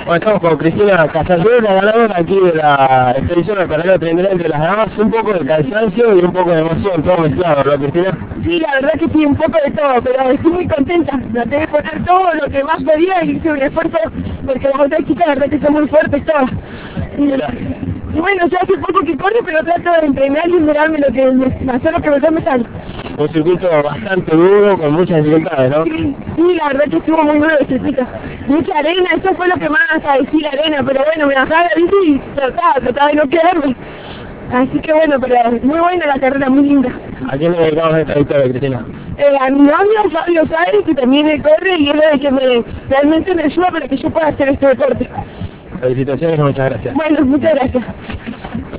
Bueno, estamos con Cristina Casasola, la ganadora aquí de la expedición al paralelo 33 entre las damas, un poco de cansancio y un poco de emoción, todo mezclado, ¿verdad, Cristina? Sí, la verdad que sí, un poco de todo, pero estoy muy contenta. Traté de poner todo lo que más podía y hice un esfuerzo porque las otras chicas la verdad que son muy fuertes todas. Y bueno, yo hace poco que corro, pero trato de entrenar y mirarme hacer lo que mejor me sale. Un circuito bastante duro, con muchas dificultades, ¿no? Sí, la verdad que estuvo muy duro el circuito. Mucha arena, eso fue lo que más padecí, la arena, pero bueno, me bajaba la bici y trataba de no quedarme. Así que bueno, pero muy buena la carrera, muy linda. ¿A quién le dedicamos esta victoria, Cristina? A mi novio, Fabio Sáenz, que también me corre y él es el que realmente me ayuda para que yo pueda hacer este deporte. Felicitaciones y muchas gracias. Bueno, muchas gracias.